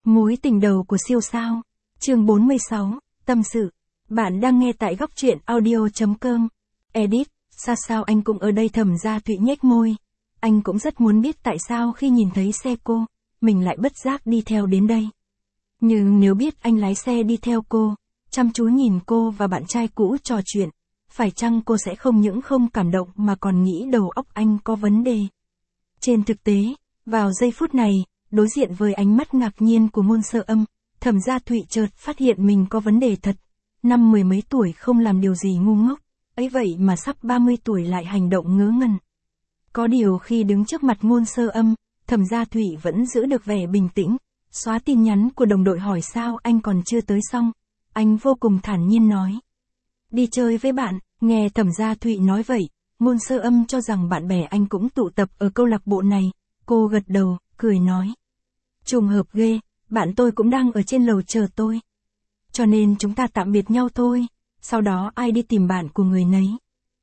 Mối tình đầu của siêu sao. Chương 46, tâm sự. Bạn đang nghe tại góc truyện audio.com. Edit, sao anh cũng ở đây? Thẩm Gia Thụy nhếch môi. Anh cũng rất muốn biết tại sao khi nhìn thấy xe cô, mình lại bất giác đi theo đến đây. Nhưng nếu biết anh lái xe đi theo cô, chăm chú nhìn cô và bạn trai cũ trò chuyện, phải chăng cô sẽ không những không cảm động mà còn nghĩ đầu óc anh có vấn đề? Trên thực tế, vào giây phút này, đối diện với ánh mắt ngạc nhiên của Ngôn Sơ Âm, Thẩm Gia Thụy chợt phát hiện mình có vấn đề thật. Năm mười mấy tuổi không làm điều gì ngu ngốc, ấy vậy mà sắp 30 tuổi lại hành động ngớ ngẩn. Có điều khi đứng trước mặt Ngôn Sơ Âm, Thẩm Gia Thụy vẫn giữ được vẻ bình tĩnh, xóa tin nhắn của đồng đội hỏi sao anh còn chưa tới xong. Anh vô cùng thản nhiên nói. Đi chơi với bạn. Nghe Thẩm Gia Thụy nói vậy, Ngôn Sơ Âm cho rằng bạn bè anh cũng tụ tập ở câu lạc bộ này. Cô gật đầu, cười nói. Trùng hợp ghê, bạn tôi cũng đang ở trên lầu chờ tôi. Cho nên chúng ta tạm biệt nhau thôi, sau đó ai đi tìm bạn của người nấy.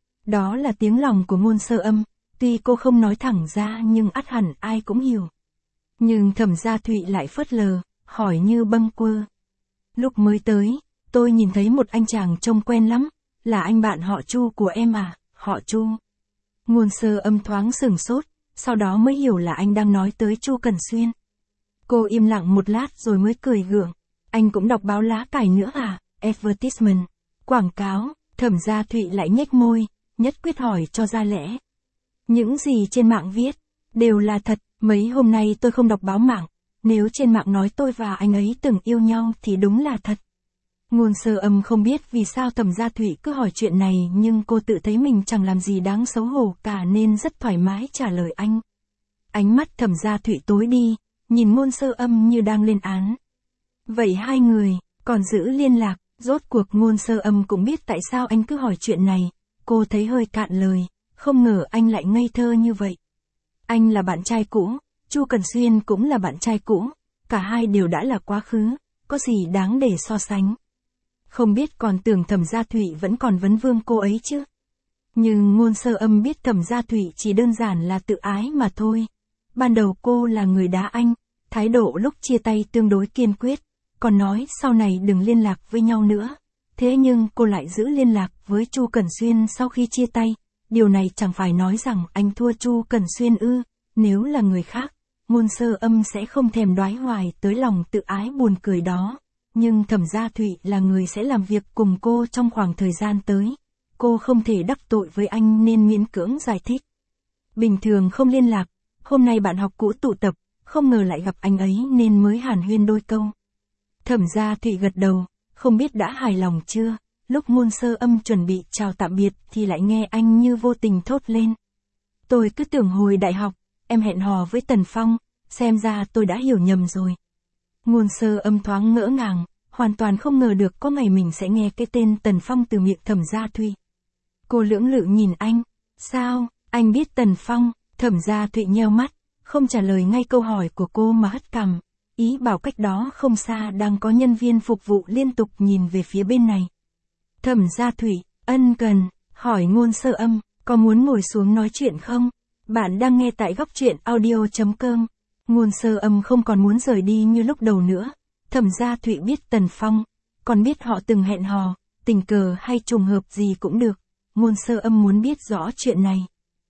Đó là tiếng lòng của Ngôn Sơ Âm, tuy cô không nói thẳng ra nhưng ắt hẳn ai cũng hiểu. Nhưng Thẩm Gia Thụy lại phớt lờ, hỏi như bâng quơ. Lúc mới tới, tôi nhìn thấy một anh chàng trông quen lắm, là anh bạn họ Chu của em à? Họ Chu. Ngôn Sơ Âm thoáng sửng sốt, sau đó mới hiểu là anh đang nói tới Chu Cẩn Xuyên. Cô im lặng một lát rồi mới cười gượng. Anh cũng đọc báo lá cải nữa à? Advertisement. Quảng cáo. Thẩm Gia Thụy lại nhếch môi, nhất quyết hỏi cho ra lẽ. Những gì trên mạng viết, đều là thật. Mấy hôm nay tôi không đọc báo mạng. Nếu trên mạng nói tôi và anh ấy từng yêu nhau thì đúng là thật. Ngôn Sơ Âm không biết vì sao Thẩm Gia Thụy cứ hỏi chuyện này, nhưng cô tự thấy mình chẳng làm gì đáng xấu hổ cả nên rất thoải mái trả lời anh. Ánh mắt Thẩm Gia Thụy tối đi, nhìn Ngôn Sơ Âm như đang lên án. Vậy hai người còn giữ liên lạc? Rốt cuộc Ngôn Sơ Âm cũng biết tại sao anh cứ hỏi chuyện này. Cô thấy hơi cạn lời, không ngờ anh lại ngây thơ như vậy. Anh là bạn trai cũ, Chu Cẩn Xuyên cũng là bạn trai cũ, cả hai đều đã là quá khứ, có gì đáng để so sánh. Không biết còn tưởng Thẩm Gia Thụy vẫn còn vấn vương cô ấy chứ. Nhưng Ngôn Sơ Âm biết Thẩm Gia Thụy chỉ đơn giản là tự ái mà thôi. Ban đầu cô là người đá anh, thái độ lúc chia tay tương đối kiên quyết, còn nói sau này đừng liên lạc với nhau nữa. Thế nhưng cô lại giữ liên lạc với Chu Cẩn Xuyên sau khi chia tay. Điều này chẳng phải nói rằng anh thua Chu Cẩn Xuyên ư? Nếu là người khác, Ngôn Sơ Âm sẽ không thèm đoái hoài tới lòng tự ái buồn cười đó. Nhưng Thẩm Gia Thụy là người sẽ làm việc cùng cô trong khoảng thời gian tới. Cô không thể đắc tội với anh nên miễn cưỡng giải thích. Bình thường không liên lạc, hôm nay bạn học cũ tụ tập, không ngờ lại gặp anh ấy nên mới hàn huyên đôi câu. Thẩm Gia Thụy gật đầu, không biết đã hài lòng chưa. Lúc Ngôn Sơ Âm chuẩn bị chào tạm biệt thì lại nghe anh như vô tình thốt lên. Tôi cứ tưởng hồi đại học, em hẹn hò với Tần Phong, xem ra tôi đã hiểu nhầm rồi. Ngôn Sơ Âm thoáng ngỡ ngàng, hoàn toàn không ngờ được có ngày mình sẽ nghe cái tên Tần Phong từ miệng Thẩm Gia Thụy. Cô lưỡng lự nhìn anh, sao, anh biết Tần Phong? Thẩm Gia Thụy nheo mắt, không trả lời ngay câu hỏi của cô mà hất cằm, ý bảo cách đó không xa đang có nhân viên phục vụ liên tục nhìn về phía bên này. Thẩm Gia Thụy, ân cần, hỏi Ngôn Sơ Âm, có muốn ngồi xuống nói chuyện không? Bạn đang nghe tại góc truyện audio.com. Ngôn Sơ Âm không còn muốn rời đi như lúc đầu nữa. Thẩm Gia Thụy biết Tần Phong, còn biết họ từng hẹn hò, tình cờ hay trùng hợp gì cũng được. Ngôn Sơ Âm muốn biết rõ chuyện này.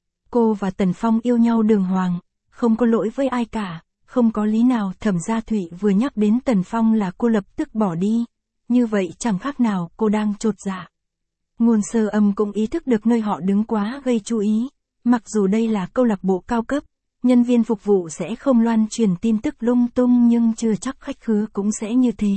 Cô và Tần Phong yêu nhau đường hoàng, không có lỗi với ai cả, không có lý nào Thẩm Gia Thụy vừa nhắc đến Tần Phong là cô lập tức bỏ đi. Như vậy chẳng khác nào cô đang chột dạ. Ngôn Sơ Âm cũng ý thức được nơi họ đứng quá gây chú ý. Mặc dù đây là câu lạc bộ cao cấp, nhân viên phục vụ sẽ không loan truyền tin tức lung tung nhưng chưa chắc khách khứa cũng sẽ như thế.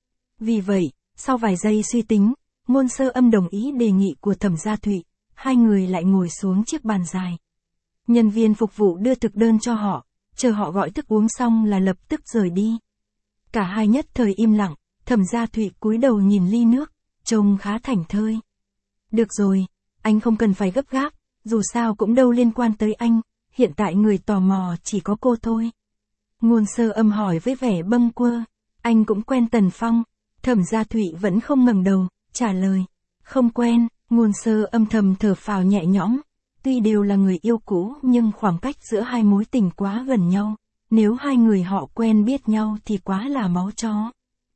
Vì vậy, sau vài giây suy tính, Ngôn Sơ Âm đồng ý đề nghị của Thẩm Gia Thụy. Hai người lại ngồi xuống chiếc bàn dài. Nhân viên phục vụ đưa thực đơn cho họ, chờ họ gọi thức uống xong là lập tức rời đi. Cả hai nhất thời im lặng. Thẩm Gia Thụy cúi đầu nhìn ly nước, trông khá thảnh thơi. Được rồi, anh không cần phải gấp gáp, dù sao cũng đâu liên quan tới anh, hiện tại người tò mò chỉ có cô thôi. Ngôn Sơ Âm hỏi với vẻ bâng quơ, anh cũng quen Tần Phong? Thẩm Gia Thụy vẫn không ngẩng đầu, trả lời, không quen. Ngôn Sơ Âm thầm thở phào nhẹ nhõm, tuy đều là người yêu cũ nhưng khoảng cách giữa hai mối tình quá gần nhau, nếu hai người họ quen biết nhau thì quá là máu chó.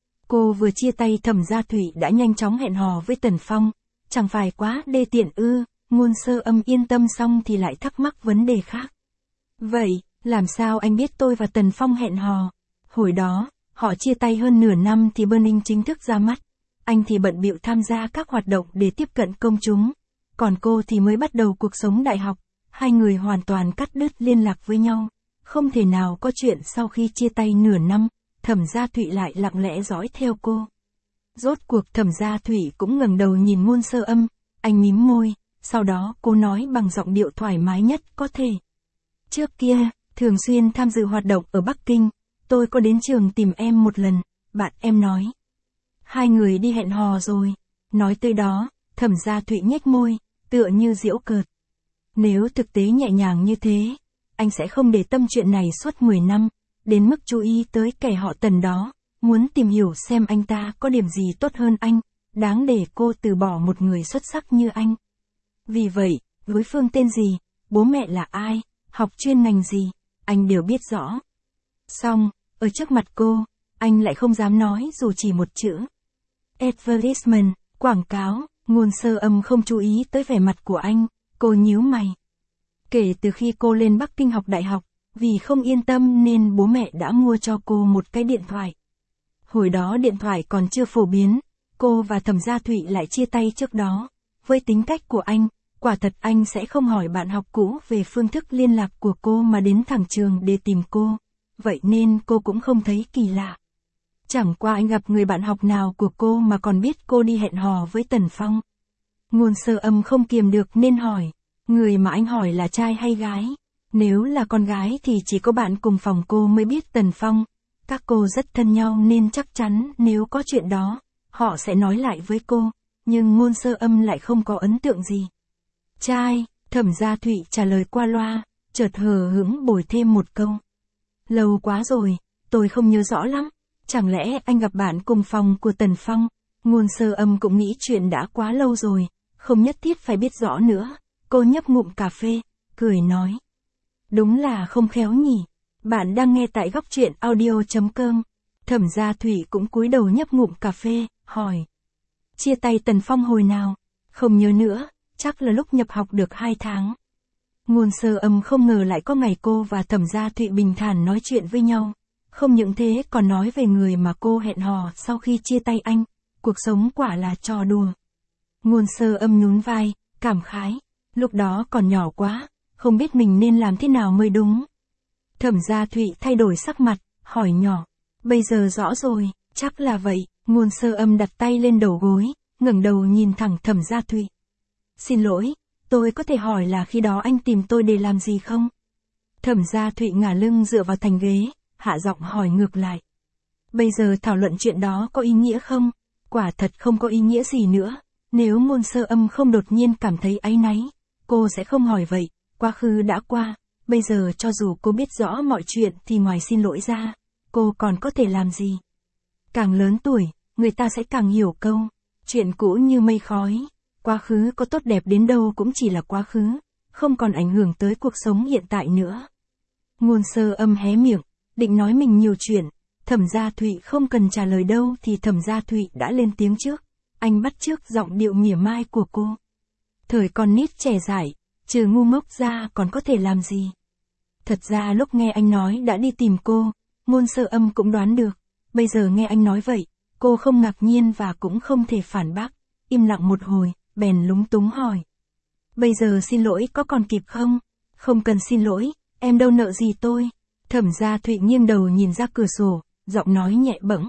Cô vừa chia tay Thẩm Gia Thụy đã nhanh chóng hẹn hò với Tần Phong, chẳng phải quá đê tiện ư? Ngôn Sơ Âm yên tâm xong thì lại thắc mắc vấn đề khác. Vậy, làm sao anh biết tôi và Tần Phong hẹn hò? Hồi đó, họ chia tay hơn nửa năm thì Burning chính thức ra mắt. Anh thì bận bịu tham gia các hoạt động để tiếp cận công chúng. Còn cô thì mới bắt đầu cuộc sống đại học. Hai người hoàn toàn cắt đứt liên lạc với nhau. Không thể nào có chuyện sau khi chia tay nửa năm, Thẩm Gia Thụy lại lặng lẽ dõi theo cô. Rốt cuộc Thẩm Gia Thụy cũng ngẩng đầu nhìn Ngôn Sơ Âm, anh mím môi, sau đó cô nói bằng giọng điệu thoải mái nhất có thể. Trước kia, thường xuyên tham dự hoạt động ở Bắc Kinh, tôi có đến trường tìm em một lần, bạn em nói. Hai người đi hẹn hò rồi. Nói tới đó, Thẩm Gia Thụy nhếch môi, tựa như giễu cợt. Nếu thực tế nhẹ nhàng như thế, anh sẽ không để tâm chuyện này suốt 10 năm, đến mức chú ý tới kẻ họ Tần đó, muốn tìm hiểu xem anh ta có điểm gì tốt hơn anh, đáng để cô từ bỏ một người xuất sắc như anh. Vì vậy, đối phương tên gì, bố mẹ là ai, học chuyên ngành gì, anh đều biết rõ. Xong, ở trước mặt cô, anh lại không dám nói dù chỉ một chữ. Advertisement, quảng cáo. Ngôn Sơ Âm không chú ý tới vẻ mặt của anh, cô nhíu mày. Kể từ khi cô lên Bắc Kinh học đại học, vì không yên tâm nên bố mẹ đã mua cho cô một cái điện thoại. Hồi đó điện thoại còn chưa phổ biến, cô và Thẩm Gia Thụy lại chia tay trước đó. Với tính cách của anh, quả thật anh sẽ không hỏi bạn học cũ về phương thức liên lạc của cô mà đến thẳng trường để tìm cô. Vậy nên cô cũng không thấy kỳ lạ. Chẳng qua anh gặp người bạn học nào của cô mà còn biết cô đi hẹn hò với Tần Phong. Ngôn Sơ Âm không kiềm được nên hỏi, người mà anh hỏi là trai hay gái? Nếu là con gái thì chỉ có bạn cùng phòng cô mới biết Tần Phong. Các cô rất thân nhau nên chắc chắn nếu có chuyện đó, họ sẽ nói lại với cô. Nhưng Ngôn Sơ Âm lại không có ấn tượng gì. Trai, Thẩm Gia Thụy trả lời qua loa, chợt hờ hững bồi thêm một câu. Lâu quá rồi, tôi không nhớ rõ lắm. Chẳng lẽ anh gặp bạn cùng phòng của Tần Phong? Ngôn Sơ Âm cũng nghĩ chuyện đã quá lâu rồi, không nhất thiết phải biết rõ nữa. Cô nhấp ngụm cà phê, cười nói. Đúng là không khéo nhỉ. Bạn đang nghe tại góc truyện audio.com. Thẩm Gia Thụy cũng cúi đầu nhấp ngụm cà phê, hỏi. Chia tay Tần Phong hồi nào? Không nhớ nữa, chắc là lúc nhập học được 2 tháng. Ngôn Sơ Âm không ngờ lại có ngày cô và Thẩm Gia Thụy bình thản nói chuyện với nhau. Không những thế còn nói về người mà cô hẹn hò sau khi chia tay anh. Cuộc sống quả là trò đùa. Ngôn Sơ Âm nhún vai, cảm khái. Lúc đó còn nhỏ quá, không biết mình nên làm thế nào mới đúng. Thẩm Gia Thụy thay đổi sắc mặt, hỏi nhỏ. Bây giờ rõ rồi, chắc là vậy. Ngôn Sơ Âm đặt tay lên đầu gối, ngẩng đầu nhìn thẳng Thẩm Gia Thụy. Xin lỗi, tôi có thể hỏi là khi đó anh tìm tôi để làm gì không? Thẩm Gia Thụy ngả lưng dựa vào thành ghế, hạ giọng hỏi ngược lại. Bây giờ thảo luận chuyện đó có ý nghĩa không? Quả thật không có ý nghĩa gì nữa. Nếu Ngôn Sơ Âm không đột nhiên cảm thấy áy náy, cô sẽ không hỏi vậy. Quá khứ đã qua, bây giờ cho dù cô biết rõ mọi chuyện thì ngoài xin lỗi ra, cô còn có thể làm gì? Càng lớn tuổi, người ta sẽ càng hiểu câu, chuyện cũ như mây khói, quá khứ có tốt đẹp đến đâu cũng chỉ là quá khứ, không còn ảnh hưởng tới cuộc sống hiện tại nữa. Ngôn Sơ Âm hé miệng, định nói mình nhiều chuyện, Thẩm Gia Thụy không cần trả lời đâu thì Thẩm Gia Thụy đã lên tiếng trước, anh bắt chước giọng điệu mỉa mai của cô. Thời con nít trẻ dại, trừ ngu ngốc ra còn có thể làm gì? Thật ra lúc nghe anh nói đã đi tìm cô, Ngôn Sơ Âm cũng đoán được, bây giờ nghe anh nói vậy, cô không ngạc nhiên và cũng không thể phản bác, im lặng một hồi, bèn lúng túng hỏi. Bây giờ xin lỗi có còn kịp không? Không cần xin lỗi, em đâu nợ gì tôi. Thẩm Gia Thụy nghiêng đầu nhìn ra cửa sổ, giọng nói nhẹ bẫng.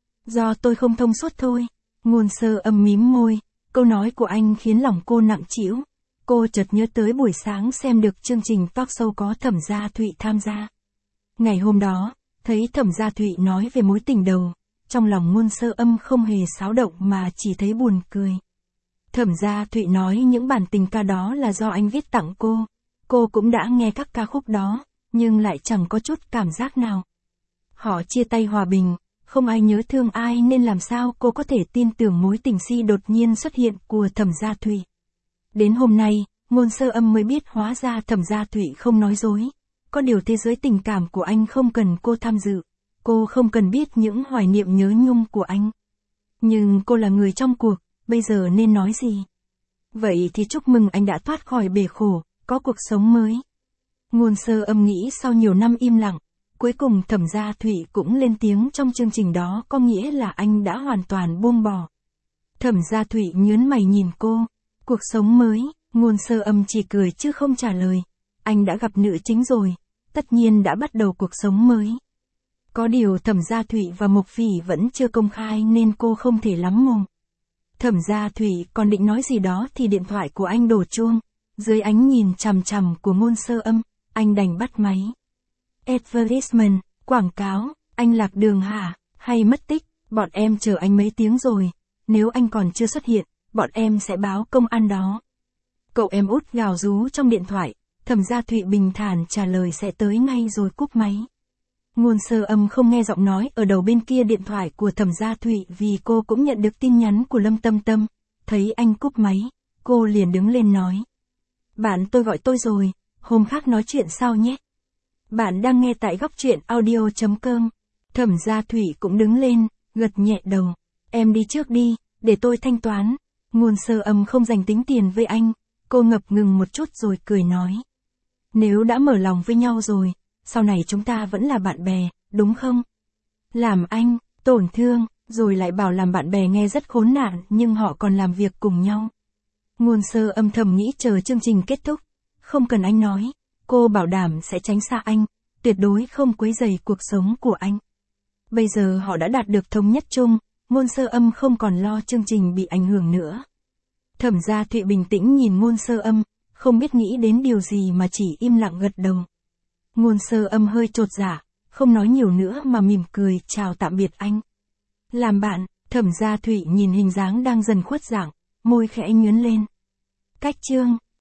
Do tôi không thông suốt thôi. Ngôn Sơ Âm mím môi, câu nói của anh khiến lòng cô nặng trĩu. Cô chợt nhớ tới buổi sáng xem được chương trình talk show có Thẩm Gia Thụy tham gia. Ngày hôm đó, thấy Thẩm Gia Thụy nói về mối tình đầu, trong lòng Ngôn Sơ Âm không hề xáo động mà chỉ thấy buồn cười. Thẩm Gia Thụy nói những bản tình ca đó là do anh viết tặng cô cũng đã nghe các ca khúc đó, nhưng lại chẳng có chút cảm giác nào. Họ chia tay hòa bình, không ai nhớ thương ai nên làm sao cô có thể tin tưởng mối tình si đột nhiên xuất hiện của Thẩm Gia Thụy. Đến hôm nay, Ngôn Sơ Âm mới biết hóa ra Thẩm Gia Thụy không nói dối. có điều thế giới tình cảm của anh không cần cô tham dự. Cô không cần biết những hoài niệm nhớ nhung của anh. Nhưng cô là người trong cuộc, bây giờ nên nói gì? Vậy thì chúc mừng anh đã thoát khỏi bể khổ, có cuộc sống mới. Ngôn Sơ Âm nghĩ sau nhiều năm im lặng, cuối cùng Thẩm Gia Thụy cũng lên tiếng trong chương trình đó, có nghĩa là anh đã hoàn toàn buông bỏ. Thẩm Gia Thụy nhướng mày nhìn cô. Cuộc sống mới, Ngôn Sơ Âm chỉ cười chứ không trả lời. Anh đã gặp nữ chính rồi, tất nhiên đã bắt đầu cuộc sống mới. Có điều Thẩm Gia Thụy và Mộc Phỉ vẫn chưa công khai nên cô không thể lắm mồm. Thẩm Gia Thụy còn định nói gì đó thì điện thoại của anh đổ chuông. Dưới ánh nhìn chằm chằm của Ngôn Sơ Âm, anh đành bắt máy. Advertisement, quảng cáo, anh lạc đường hả, hay mất tích, bọn em chờ anh mấy tiếng rồi, nếu anh còn chưa xuất hiện, bọn em sẽ báo công an đó. Cậu em út gào rú trong điện thoại, Thẩm Gia Thụy bình thản trả lời sẽ tới ngay rồi cúp máy. Ngôn Sơ Âm không nghe giọng nói ở đầu bên kia điện thoại của Thẩm Gia Thụy vì cô cũng nhận được tin nhắn của Lâm Tâm Tâm. Thấy anh cúp máy, cô liền đứng lên nói. Bạn tôi gọi tôi rồi, hôm khác nói chuyện sau nhé. Bạn đang nghe tại góc truyện audio.com. Thẩm Gia Thụy cũng đứng lên, gật nhẹ đầu. Em đi trước đi, để tôi thanh toán. Ngôn Sơ Âm không dành tính tiền với anh, cô ngập ngừng một chút rồi cười nói. Nếu đã mở lòng với nhau rồi, sau này chúng ta vẫn là bạn bè, đúng không? Làm anh tổn thương, rồi lại bảo làm bạn bè nghe rất khốn nạn, nhưng họ còn làm việc cùng nhau. Ngôn Sơ Âm thầm nghĩ chờ chương trình kết thúc. Không cần anh nói, cô bảo đảm sẽ tránh xa anh, tuyệt đối không quấy rầy cuộc sống của anh. Bây giờ họ đã đạt được thống nhất chung, Ngôn Sơ Âm không còn lo chương trình bị ảnh hưởng nữa. Thẩm Gia Thụy bình tĩnh nhìn Ngôn Sơ Âm, không biết nghĩ đến điều gì mà chỉ im lặng gật đầu. Ngôn Sơ Âm hơi chột dạ, không nói nhiều nữa mà mỉm cười chào tạm biệt anh. Làm bạn, Thẩm Gia Thụy nhìn hình dáng đang dần khuất dạng, môi khẽ nhướng lên. Cách chương